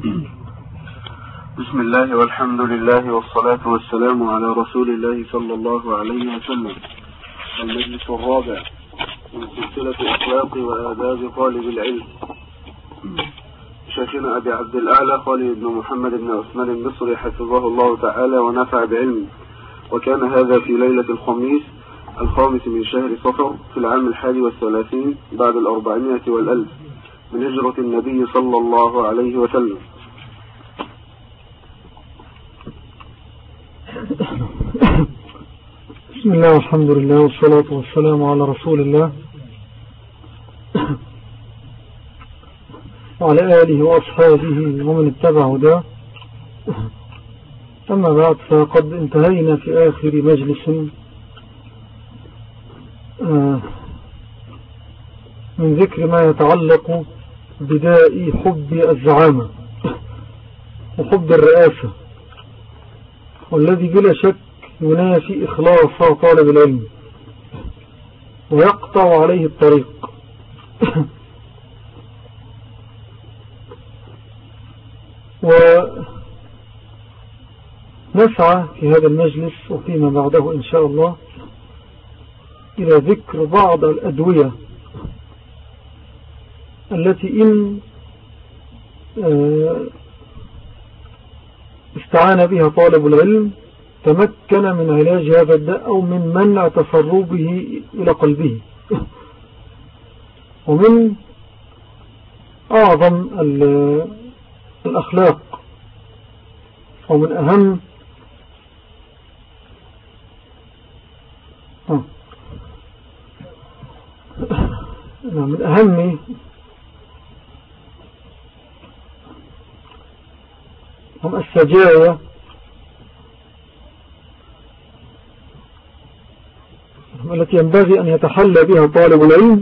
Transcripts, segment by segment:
بسم الله والحمد لله والصلاة والسلام على رسول الله صلى الله عليه وسلم. المجلس الرابع من سلسلة أخلاق وآداب طالب العلم، شيخنا أبي عبد الأعلى خالد بن محمد بن عثمان المصري حفظه الله تعالى ونفع بعلمه. وكان هذا في ليلة الخميس 5 من شهر صفر في العام 31 بعد 400 والألف من هجرة النبي صلى الله عليه وسلم. بسم الله والحمد لله والصلاة والسلام على رسول الله وعلى آله وأصحابه ومن اتبع هداه. أما بعد، فقد انتهينا في آخر مجلس من ذكر ما يتعلق بداء حب الزعامة وحب الرئاسة، والذي بلا شك ينافي إخلاص طالب العلم ويقطع عليه الطريق. ونسعى في هذا المجلس وفيما بعده إن شاء الله إلى ذكر بعض الأدوية التي إن استعان بها طالب العلم تمكن من علاج هذا الداء أو من منع تسربه إلى قلبه. ومن أعظم الأخلاق ومن أهم السجايا التي ينبغي أن يتحلى بها طالب العلم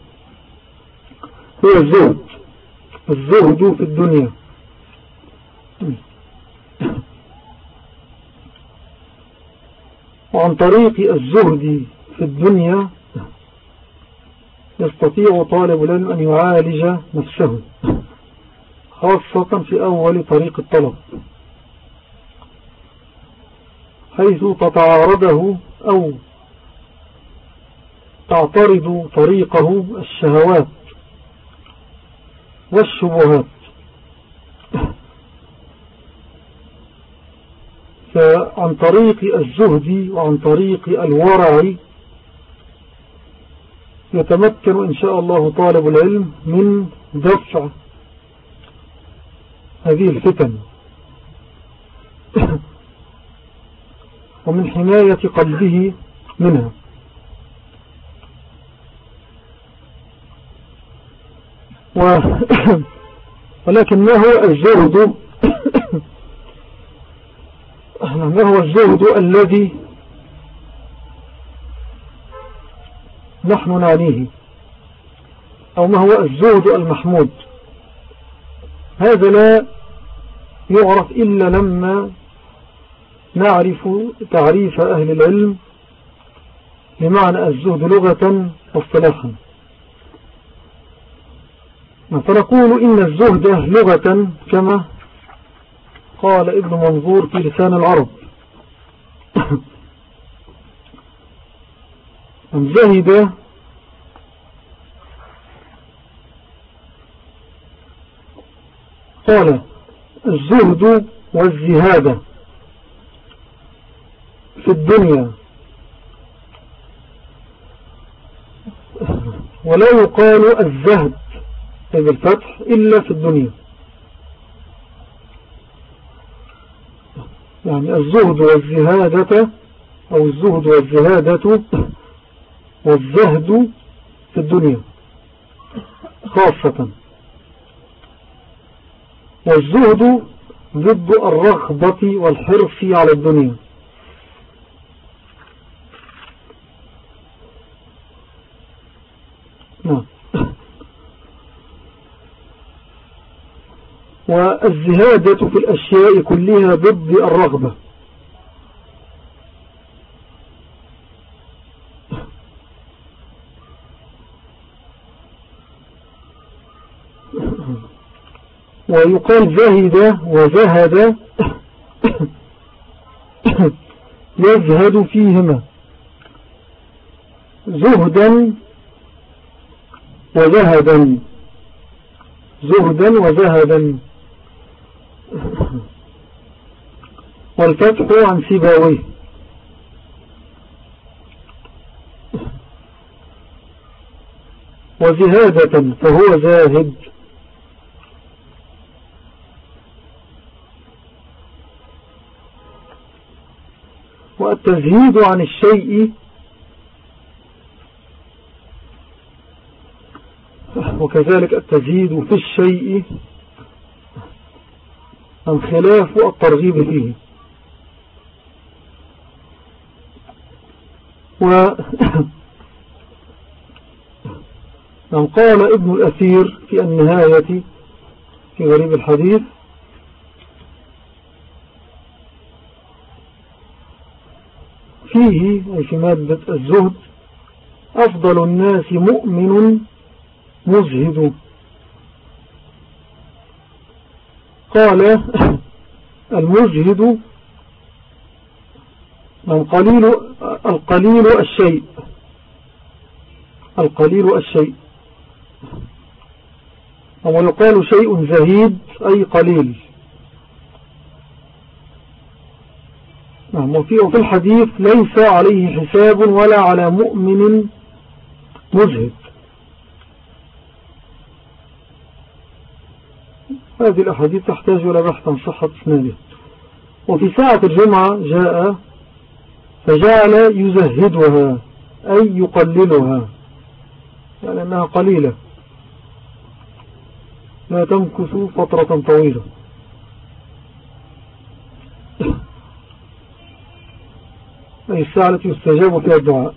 هو الزهد في الدنيا. وعن طريق الزهد في الدنيا يستطيع طالب العلم أن يعالج نفسه، خاصة في أول طريق الطلب، حيث تتعارضه أو تعترض طريقه الشهوات والشبهات. فعن طريق الزهد وعن طريق الورع يتمكن إن شاء الله طالب العلم من دفع هذه الفتن ومن حماية قلبه منها. ولكن ما هو الزهد؟ ما هو الزهد الذي نحن نعنيه، أو ما هو الزهد المحمود؟ هذا لا يعرف إلا لما نعرف تعريف أهل العلم لمعنى الزهد لغة واصطلاحا. فنقول إن الزهد لغة كما قال ابن منظور في لسان العرب من زهد قال الزهد والزهادة في الدنيا، ولا يقال الزهد بالفتح إلا في الدنيا. يعني الزهد والزهادة أو الزهد والزهادة والزهد في الدنيا خاصة. والزهد ضد الرغبة والحرص على الدنيا. والزهادة في الأشياء كلها ضد الرغبة. ويقال زهد وزهد يزهد فيهما زهدا وزهدا زهدا وزهدا والفتح عن سيباويه وزهادة فهو زاهد والتزهيد عن الشيء وكذلك التزهيد في الشيء عن خلاف الترغيب فيه. قال ابن الأثير في النهاية في غريب الحديث فيه أي في مادة الزهد أفضل الناس مؤمن مزهد. قال المزهد القليل الشيء القليل الشيء ويقال شيء زهيد أي قليل. وفي الحديث ليس عليه حساب ولا على مؤمن مزهد. هذه الأحاديث تحتاج إلى بحث عن صحة إسناده. وفي ساعة الجمعة جاء فجعل يزهدها أي يقللها يعني أنها قليلة لا تمكث فترة طويلة. أي الساعة التي يستجاب فيها الدعاء.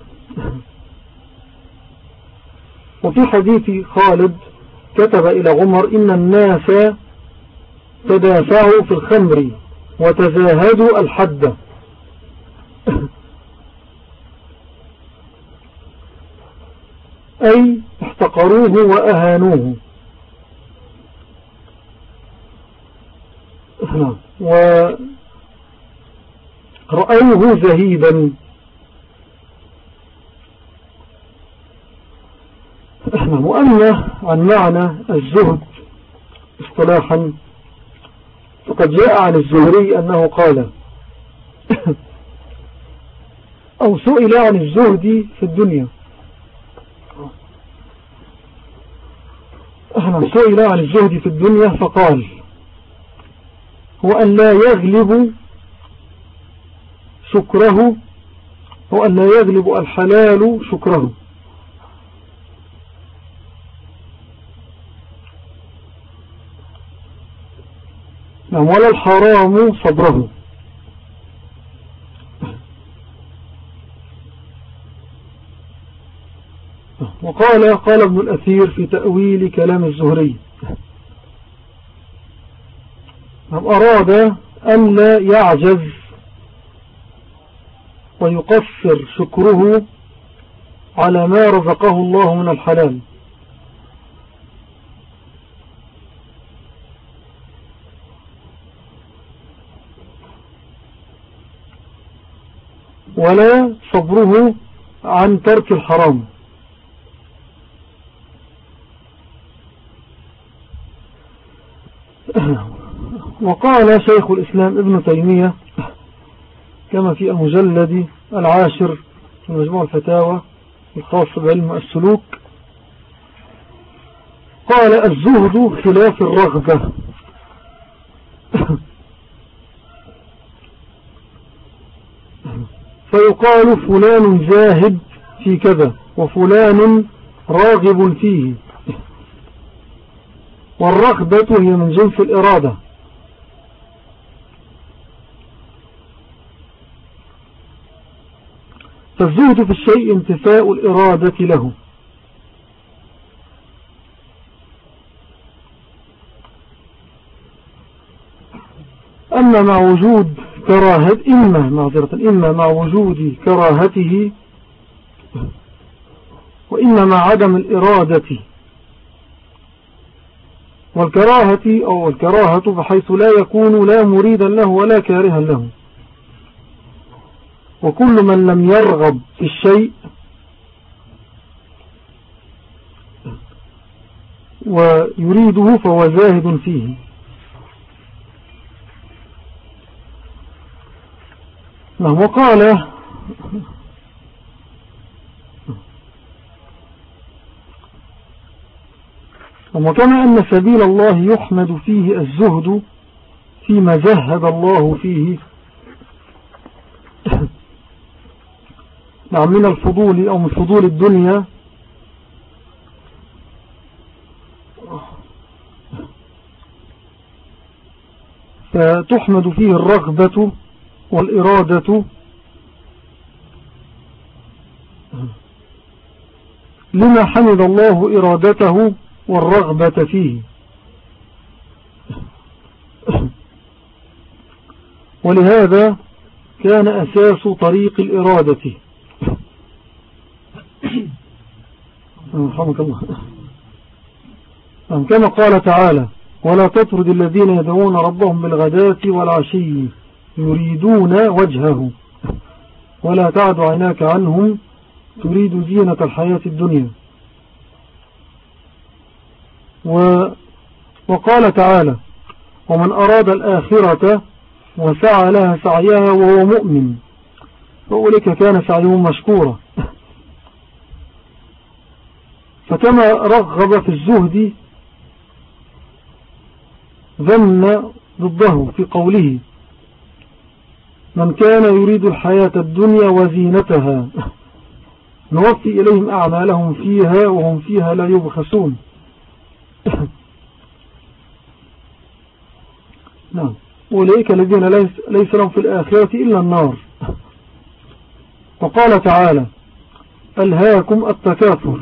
وفي حديث خالد كتب إلى عمر إن الناس تدافعوا في الخمر وتزاهدوا الحد. أي احتقروه وأهانوه. ورأوه زهيدا. وأما عن معنى الزهد اصطلاحا فقد جاء عن الزهري أنه قال أو سئل عن الزهد في الدنيا سئل عن الزهد في الدنيا فقال هو أن لا يغلب شكره هو أن لا يغلب الحلال شكره ولا الحرام صبره. قال ابن الأثير في تأويل كلام الزهري أراد أن لا يعجز ويقصر شكره على ما رزقه الله من الحلال ولا صبره عن ترك الحرام. وقال شيخ الإسلام ابن تيمية كما في المجلد 10 في مجموع الفتاوى الخاص بعلم السلوك قال الزهد خلاف الرغبة. فيقال فلان زاهد في كذا وفلان راغب فيه. والرغبة هي من جنس الإرادة. فالزهد في الشيء انتفاء الإرادة له. أما مع وجود كراهة إما مع وجود كراهته وإما مع عدم الإرادة والكراهة بحيث لا يكون لا مريدا له ولا كارها له. وكل من لم يرغب في الشيء ويريده فهو زاهد فيه. وقال وكما أن سبيل الله يحمد فيه الزهد فيما زهد الله فيه من الفضول أو من فضول الدنيا، فتحمد فيه الرغبة والإرادة لما حمد الله إرادته والرغبة فيه. ولهذا كان أساس طريق الإرادة رحمك الله كما قال تعالى: ولا تطرد الذين يدعون ربهم بالغداة والعشي يريدون وجهه ولا تعد عيناك عنهم تريد زينة الحياة الدنيا. وقال تعالى: ومن أراد الآخرة وسعى لها سعيها وهو مؤمن فأولئك كان سعيهم مشكورا. فكما رغب في الزهد ذم ضده في قوله: من كان يريد الحياة الدنيا وزينتها نوفي إليهم أعمالهم فيها وهم فيها لا يبخسون. نعم، أولئك الذين ليس لهم في الآخرة إلا النار. وقال تعالى: ألهاكم التكاثر.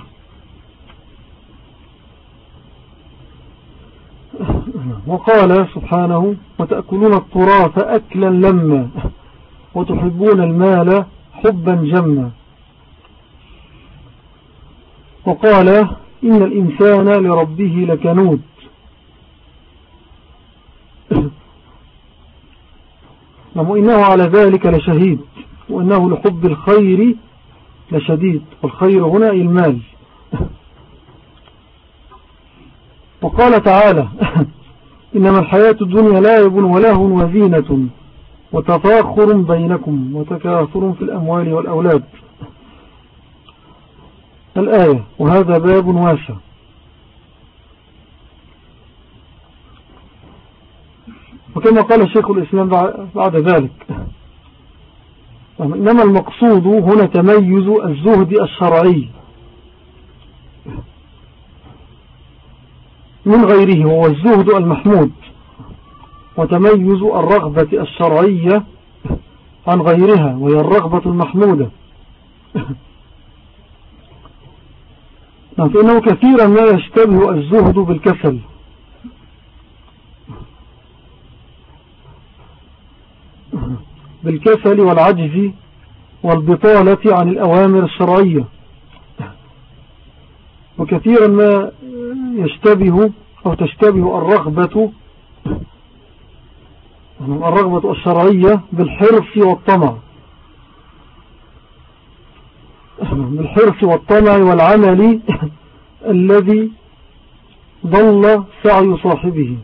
وقال سبحانه: وتأكلون التراث أكلا لما وتحبون المال حبا جما. وقال: إن الإنسان لربه لكنود. وإنه على ذلك لشهيد وإنه لحب الخير لشديد. والخير هنا المال. وقال تعالى: إنما الحياة الدنيا لعب ولهو وزينة وتفاخر بينكم وتكاثر في الأموال والأولاد. الآية. وهذا باب واسع. وكما قال شيخ الإسلام بعد ذلك: إنما المقصود هنا تميز الزهد الشرعي من غيره وهو الزهد المحمود، وتميز الرغبة الشرعية عن غيرها وهي الرغبة المحمودة. فإنه كثيرا ما يشتبه الزهد بالكسل، والعجز والبطالة عن الأوامر الشرعية. وكثيرا ما يشتبه أو تشتبه الرغبة الشرعية بالحرص والطمع، والعمل الذي ضل سعي صاحبه.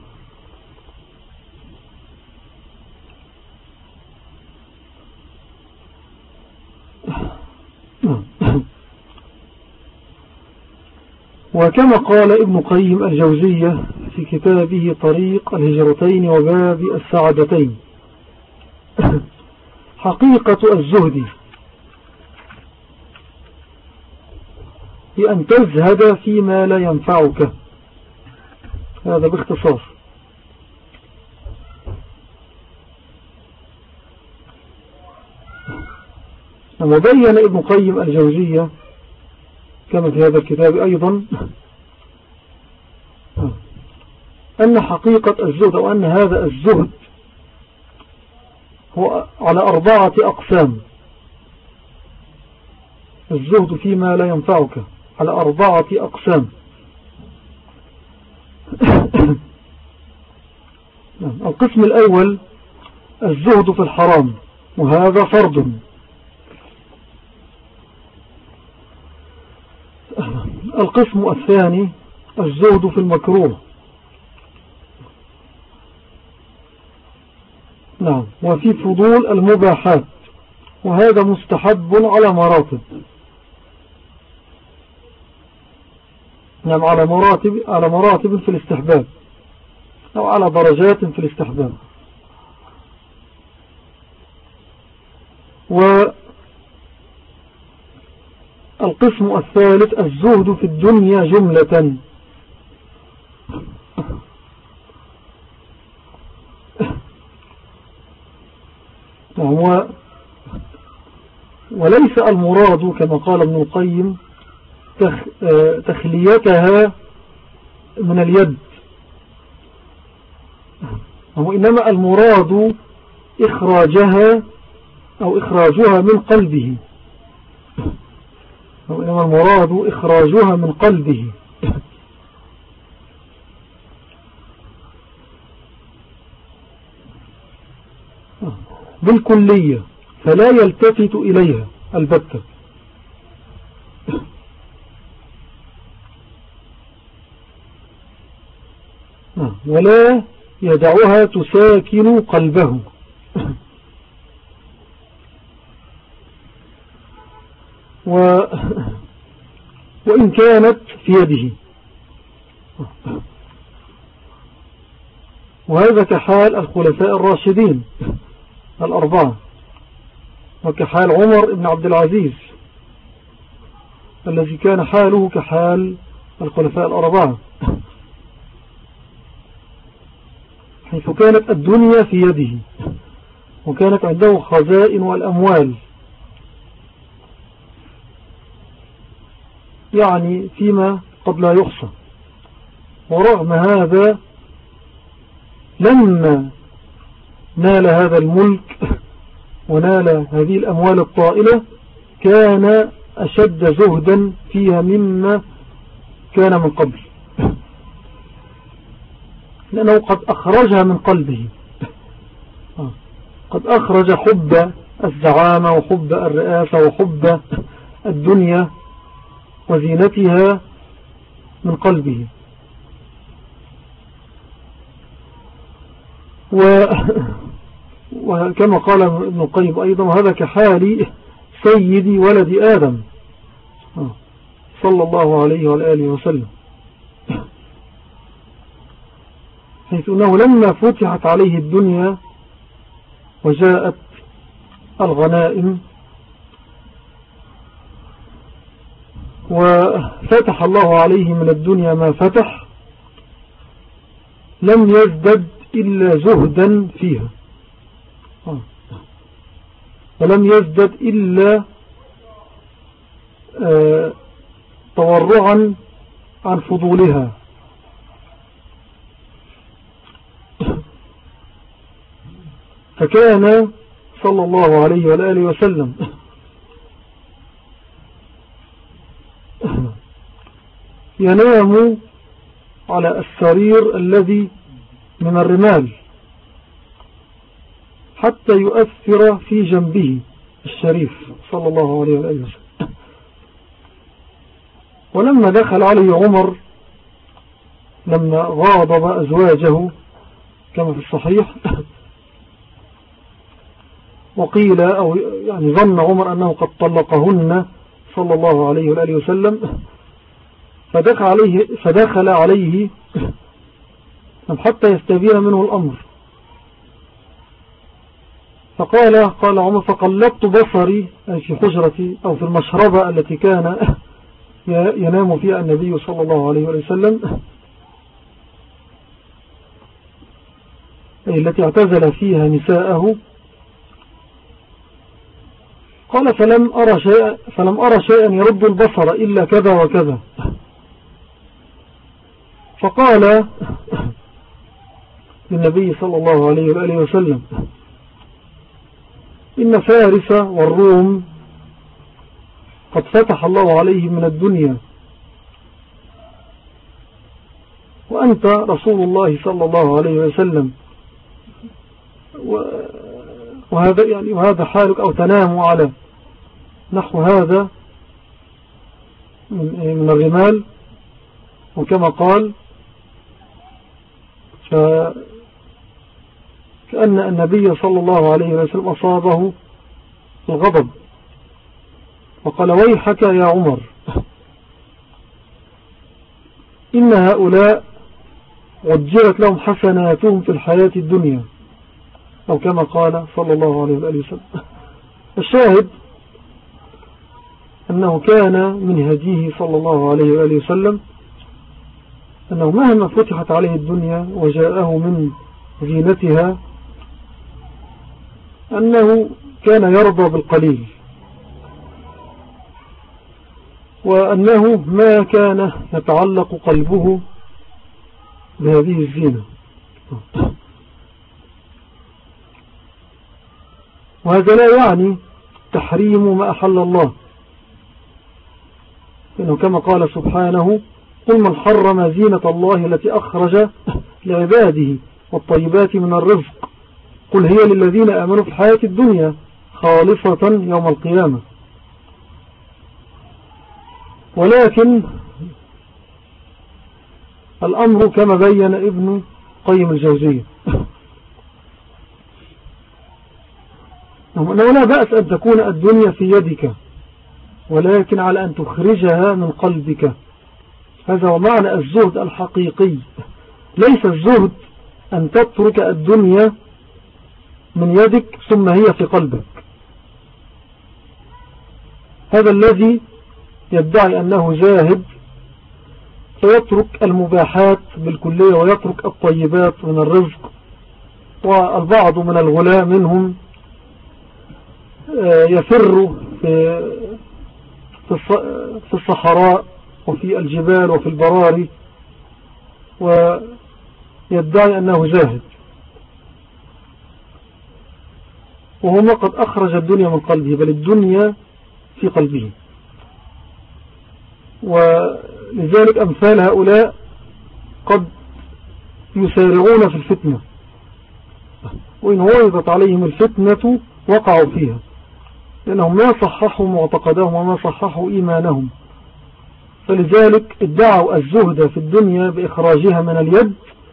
وكما قال ابن قيم الجوزية في كتابه طريق الهجرتين وباب السعادتين: حقيقة الزهد هي أن تزهد فيما لا ينفعك. هذا باختصار. وبين ابن قيم الجوزية كما في هذا الكتاب أيضا أن حقيقة الزهد أو أن هذا الزهد هو على 4 أقسام. الزهد فيما لا ينفعك على 4 أقسام. القسم الأول الزهد في الحرام، وهذا فرض. القسم الثاني الزهد في المكروه، نعم، وفي فضول المباحات، وهذا مستحب على مراتب، نعم، على مراتب في الاستحباب، أو على درجات في الاستحباب. والقسم الثالث الزهد في الدنيا جملة، وليس المراد كما قال ابن القيم تخليتها من اليد، وإنما المراد إخراجها أو إخراجها من قلبه، وإنما المراد إخراجها من قلبه. بالكلية، فلا يلتفت إليها البتة، ولا يدعها تساكن قلبه، وإن كانت في يده. وهذا كحال الخلفاء الراشدين الأربعة، وكحال عمر بن عبد العزيز الذي كان حاله كحال الخلفاء الأربعة، حيث كانت الدنيا في يده، وكانت عنده خزائن والأموال، يعني فيما قد لا يحصى. ورغم هذا لما نال هذا الملك ونال هذه الأموال الطائلة كان أشد زهدا فيها مما كان من قبل، لأنه قد أخرجها من قلبه، قد أخرج حب الزعامة وحب الرئاسة وحب الدنيا وزينتها من قلبه. وكما قال ابن القيم أيضا، وهذا كحال سيد ولد آدم صلى الله عليه وآله وسلم، حيث أنه لما فتحت عليه الدنيا وجاءت الغنائم وفتح الله عليه من الدنيا ما فتح، لم يزدد إلا زهدا فيها، ولم يزدد إلا تورعا عن فضولها. فكان صلى الله عليه وآله وسلم ينام على السرير الذي من الرمال حتى يؤثر في جنبه الشريف صلى الله عليه وآله وسلم. ولما دخل عليه عمر لما غاضب أزواجه كما في الصحيح، وقيل أو يعني ظن عمر أنه قد طلقهن صلى الله عليه وآله وسلم، فدخل عليه حتى يستبين منه الأمر، قال عمر: فقلبت بصري في حجرتي أو في المشربة التي كان ينام فيها النبي صلى الله عليه وسلم، أي التي اعتزل فيها نساءه. قال: فلم أرى شيئا يرد البصر إلا كذا وكذا. فقال للنبي صلى الله عليه وآله وسلم: إن فارس والروم قد فتح الله عليه من الدنيا، وأنت رسول الله صلى الله عليه وسلم وهذا حالك، أو تنام على نحو هذا من الرمال. وكما قال فكأن النبي صلى الله عليه وسلم أصابه الغضب وقال: ويحك يا عمر، إن هؤلاء عجلت لهم حسناتهم في الحياة الدنيا، أو كما قال صلى الله عليه وسلم. الشاهد أنه كان من هديه صلى الله عليه وآله وسلم أنه مهما فتحت عليه الدنيا وجاءه من زينتها أنه كان يرضى بالقليل، وأنه ما كان يتعلق قلبه بهذه الزينة. وهذا لا يعني تحريم ما أحل الله، إنه كما قال سبحانه: قل من حرم زينة الله التي أخرج لعباده والطيبات من الرزق قل هي للذين آمنوا في الحياة الدنيا خالصة يوم القيامة. ولكن الأمر كما بين ابن قيم الجوزية أنه لا بأس أن تكون الدنيا في يدك، ولكن على أن تخرجها من قلبك. هذا هو معنى الزهد الحقيقي. ليس الزهد أن تترك الدنيا من يدك ثم هي في قلبك. هذا الذي يدعي أنه زاهد فيترك المباحات بالكلية ويترك الطيبات من الرزق. والبعض من الغلاة منهم يفر في الصحراء وفي الجبال وفي البراري ويدعي أنه زاهد، وهو قد أخرج الدنيا من قلبه، بل الدنيا في قلبه. ولذلك أمثال هؤلاء قد يسارعون في الفتنة، وإن وردت عليهم الفتنة وقعوا فيها، لأنهم ما صححوا معتقدهم وما صححوا إيمانهم. فلذلك ادعوا الزهد في الدنيا بإخراجها من اليد،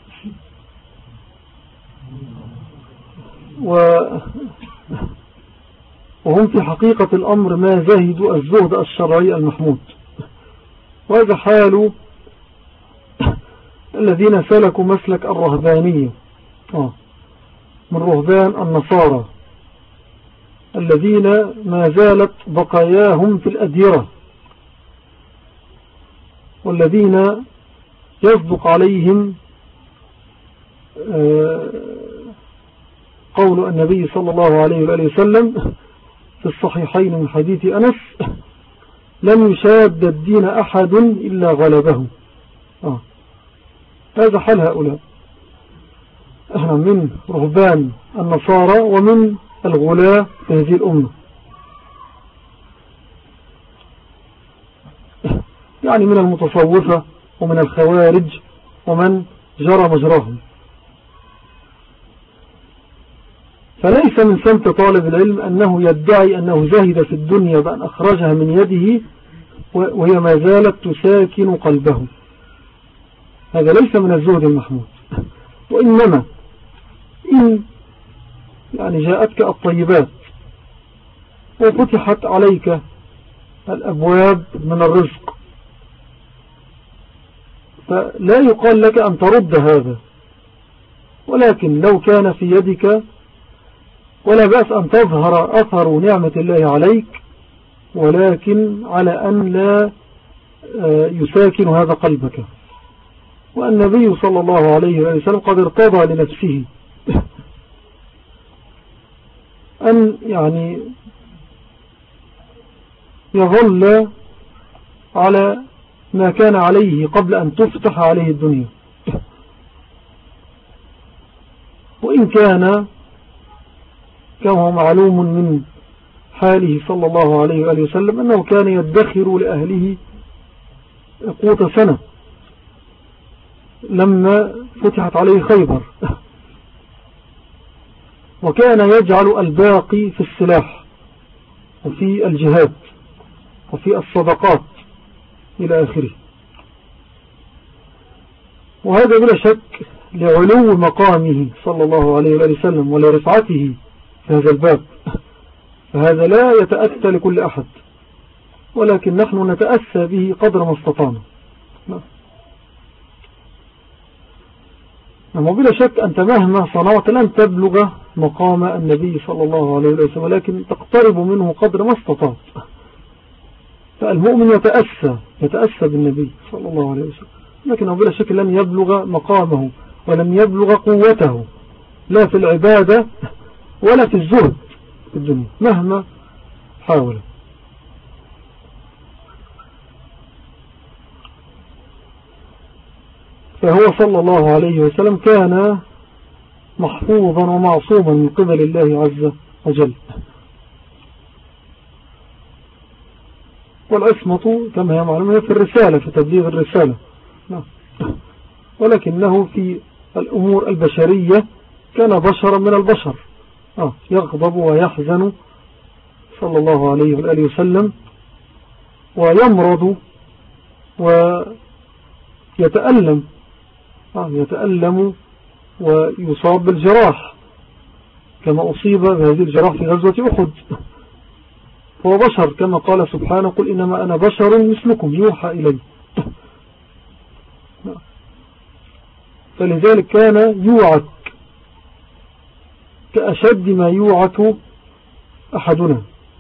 وهم في حقيقة الأمر ما زهدوا الزهد الشرعي المحمود. وهذا حال الذين سلكوا مسلك الرهبانية من رهبان النصارى الذين ما زالت بقاياهم في الأديرة، والذين يصدق عليهم قول النبي صلى الله عليه وآله وسلم في الصحيحين من حديث أنس: لم يشاد الدين أحد إلا غلبه. هذا حال هؤلاء. احنا من رهبان النصارى ومن الغلاة في هذه الأمة، يعني من المتصوفة ومن الخوارج ومن جرى مجراهم. فليس من سمت طالب العلم أنه يدعي أنه زاهد في الدنيا بأن أخرجها من يده وهي ما زالت تساكن قلبه. هذا ليس من الزهد المحمود. وإنما إن يعني جاءتك الطيبات وفتحت عليك الأبواب من الرزق، فلا يقال لك أن ترد هذا، ولكن لو كان في يدك ولا بأس أن تظهر أثر نعمة الله عليك، ولكن على أن لا يساكن هذا قلبك. والنبي صلى الله عليه وسلم قد ارتضى لنفسه أن يعني يظل على ما كان عليه قبل أن تفتح عليه الدنيا، وإن كان كما هو معلوم من حاله صلى الله عليه وآله وسلم أنه كان يدخر لأهله قوت سنة لما فتحت عليه خيبر، وكان يجعل الباقي في السلاح وفي الجهاد وفي الصدقات إلى آخره. وهذا بلا شك لعلو مقامه صلى الله عليه وسلم ولرفعته في هذا الباب، فهذا لا يتأتى لكل أحد، ولكن نحن نتأسى به قدر ما استطعنا. وبلا شك أنت مهما صنعت لن تبلغ مقام النبي صلى الله عليه وسلم، ولكن تقترب منه قدر ما استطعت. فالمؤمن يتأسى بالنبي صلى الله عليه وسلم، لكنه بلا شك لن يبلغ مقامه ولن يبلغ قوته لا في العبادة ولا في الزهد في الدنيا مهما حاول. فهو صلى الله عليه وسلم كان محفوظا ومعصوما من قبل الله عز وجل. والعصمة كما هي معلومة في الرسالة، في تبليغ الرسالة، ولكنه في الأمور البشرية كان بشرا من البشر، يغضب ويحزن صلى الله عليه وآله وسلم، ويمرض ويتألم ويصاب بالجراح كما أصيب بهذه الجراح في غزوة أحد. هو بشر كما قال سبحانه: قل إنما أنا بشر مثلكم يوحى إلي. فلذلك كان يوعك كأشد ما يوعك أحدنا،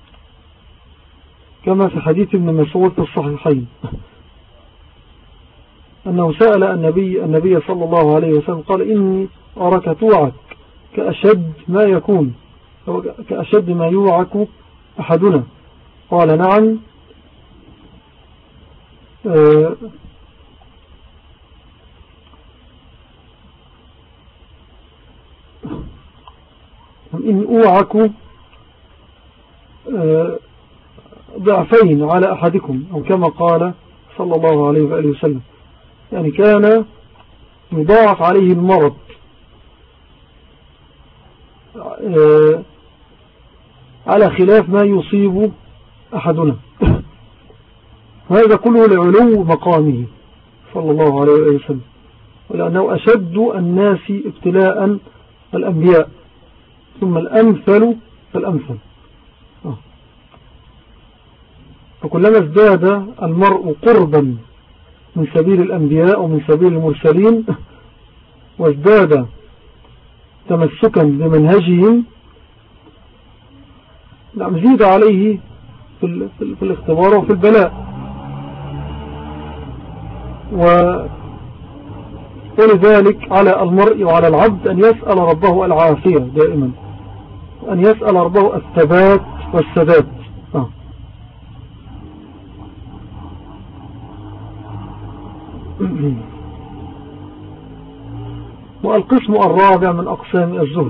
كما في حديث ابن مسعود في الصحيحين أنه سأل النبي صلى الله عليه وسلم قال: إني أراك توعك كأشد ما يكون، كأشد ما يوعك أحدنا. قال: نعم، إن أوعك ضعفين على أحدكم، أو كما قال صلى الله عليه وآله وسلم، يعني كان يضاعف عليه المرض على خلاف ما يصيب أحدنا. وهذا كله لعلو مقامه صلى الله عليه وسلم، ولأنه أشد الناس ابتلاء الأنبياء، ثم الأمثل فالأمثل. فكلما ازداد المرء قربا من سبيل الأنبياء ومن سبيل المرسلين، وازداد تمسكا بمنهجهم، زيد عليه في الاختبار وفي البلاء. ولذلك على المرء وعلى العبد أن يسأل ربه العافية دائما، وأن يسأل ربه الثبات والسداد. والقسم الرابع من أقسام الزهد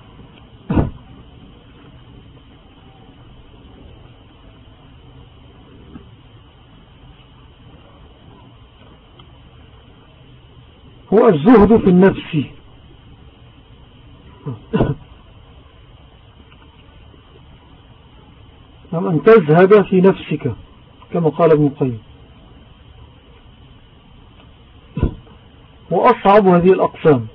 هو الزهد في النفس. أن تزهد في نفسك كما قال ابن القيم. وأصعب هذه الأقسام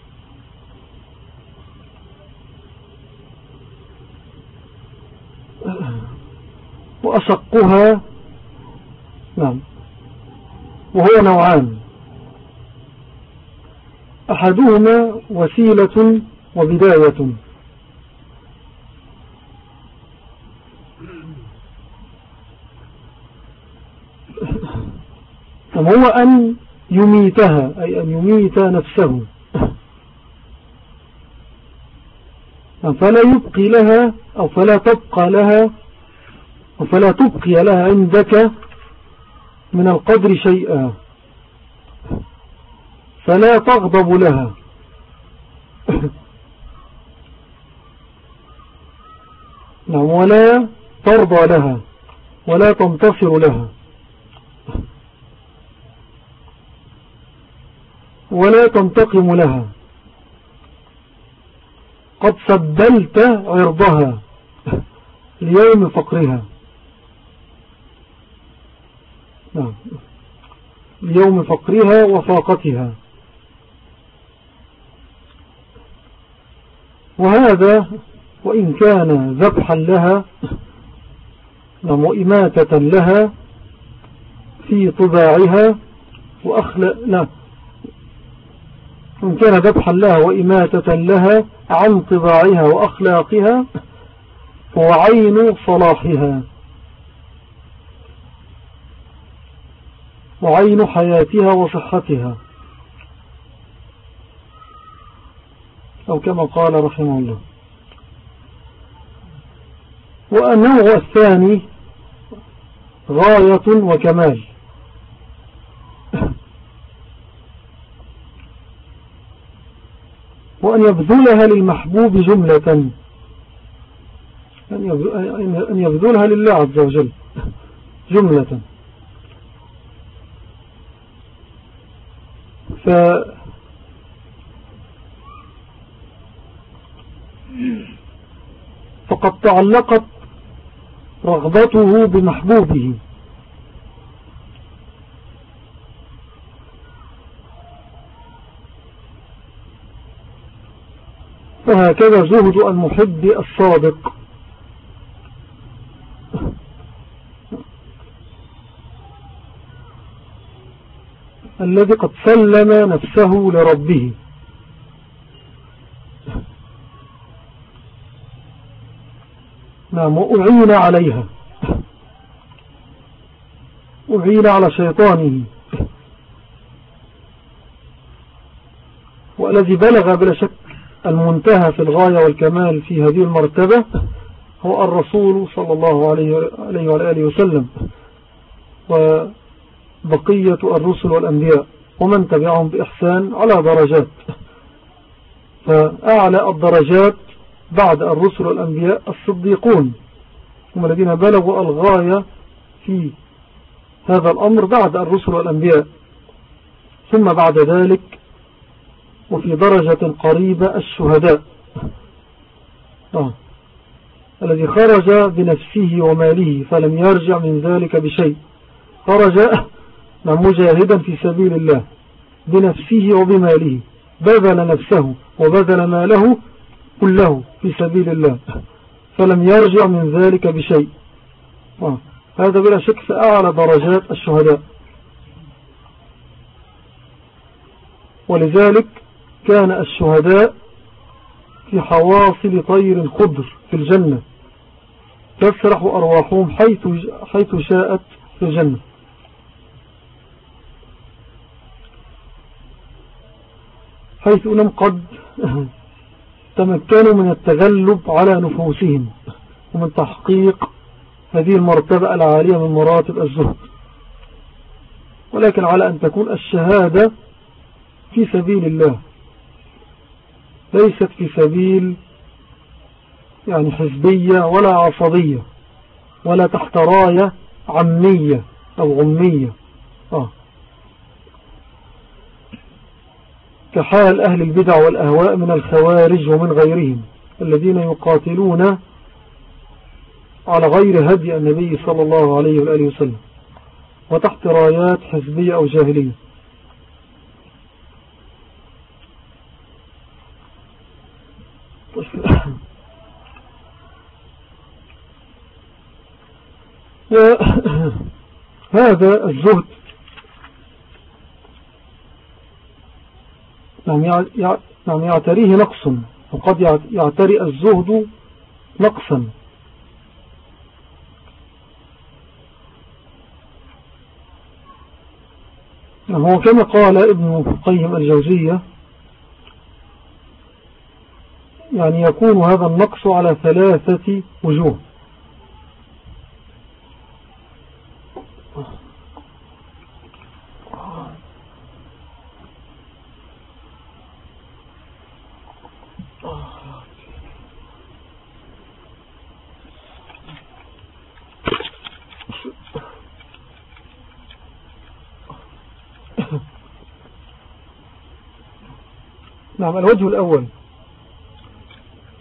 وأشقها، نعم، وهو نوعان: أحدهما وسيلة وبداية، هو أن يميتها، أي أن يميت نفسه، فلا يبقي لها أو فلا تبقى لها أو فلا تبقي لها عندك من القدر شيئا، فلا تغضب لها ولا ترضى لها ولا تنتصر لها ولا تنتقم لها، قد سبلت عرضها ليوم فقرها. نعم، ليوم فقرها وفاقتها. وهذا وإن كان ذبحا لها وإماتة لها في طباعها لا، إن كان ذبحا لها وإماتة لها عن طباعها وأخلاقها هو عين صلاحها وعين حياتها وصحتها، أو كما قال رحمه الله. والنوع الثاني غاية وكمال، وأن يبذلها للمحبوب جملة، أن يبذلها لله عز وجل جملة. فقد تعلقت رغبته بمحبوبه، فهكذا زهد المحب الصادق الذي قد سلم نفسه لربه. نعم، وأعين عليها، أعين على شيطانه. والذي بلغ بلا شك المنتهى في الغاية والكمال في هذه المرتبة هو الرسول صلى الله عليه وآله وسلم، وبقية الرسل والأنبياء ومن تبعهم بإحسان على درجات. فأعلى الدرجات بعد الرسل والأنبياء الصديقون، هم الذين بلغوا الغاية في هذا الأمر بعد الرسل والأنبياء. ثم بعد ذلك وفي درجة قريبة الشهداء، الذي خرج بنفسه وماله فلم يرجع من ذلك بشيء، خرج مجاهدا في سبيل الله بنفسه وبماله، بذل نفسه وبذل ماله كله في سبيل الله فلم يرجع من ذلك بشيء. هذا بلا شك فأعلى درجات الشهداء. ولذلك كان الشهداء في حواصل طير خضر في الجنة تسرح أرواحهم حيث شاءت في الجنة. حيث أنهم قد تمكنوا من التغلب على نفوسهم ومن تحقيق هذه المرتبة العالية من مراتب الزهد، ولكن على أن تكون الشهادة في سبيل الله، ليست في سبيل يعني حزبية ولا عصبية ولا تحت راية عمية أو غمية، كحال أهل البدع والأهواء من الخوارج ومن غيرهم الذين يقاتلون على غير هدي النبي صلى الله عليه وآله وسلم وتحت رايات حزبية أو جاهلية. هذا الزهد نعم يعتريه نقص، وقد يعتري الزهد نقصا. هو كما قال ابن قيم الجوزية يعني يكون هذا النقص على 3 وجوه. نعم، الوجه الأول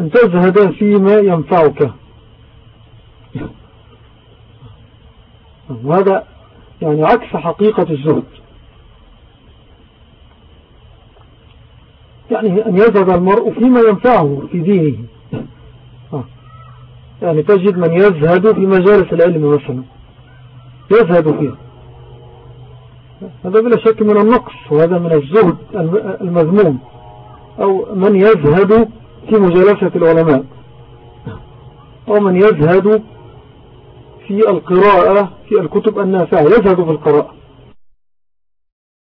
أن تزهد فيما ينفعك. وهذا يعني عكس حقيقة الزهد. يعني أن يزهد المرء فيما ينفعه في دينه. يعني تجد من يزهد في مجالس العلم مثلا، يزهد فيه، هذا بلا شك من النقص، وهذا من الزهد المذموم. أو من يزهد في مجالسة العلماء، أو من يزهد في القراءة في الكتب النافعة، يزهد في القراءة.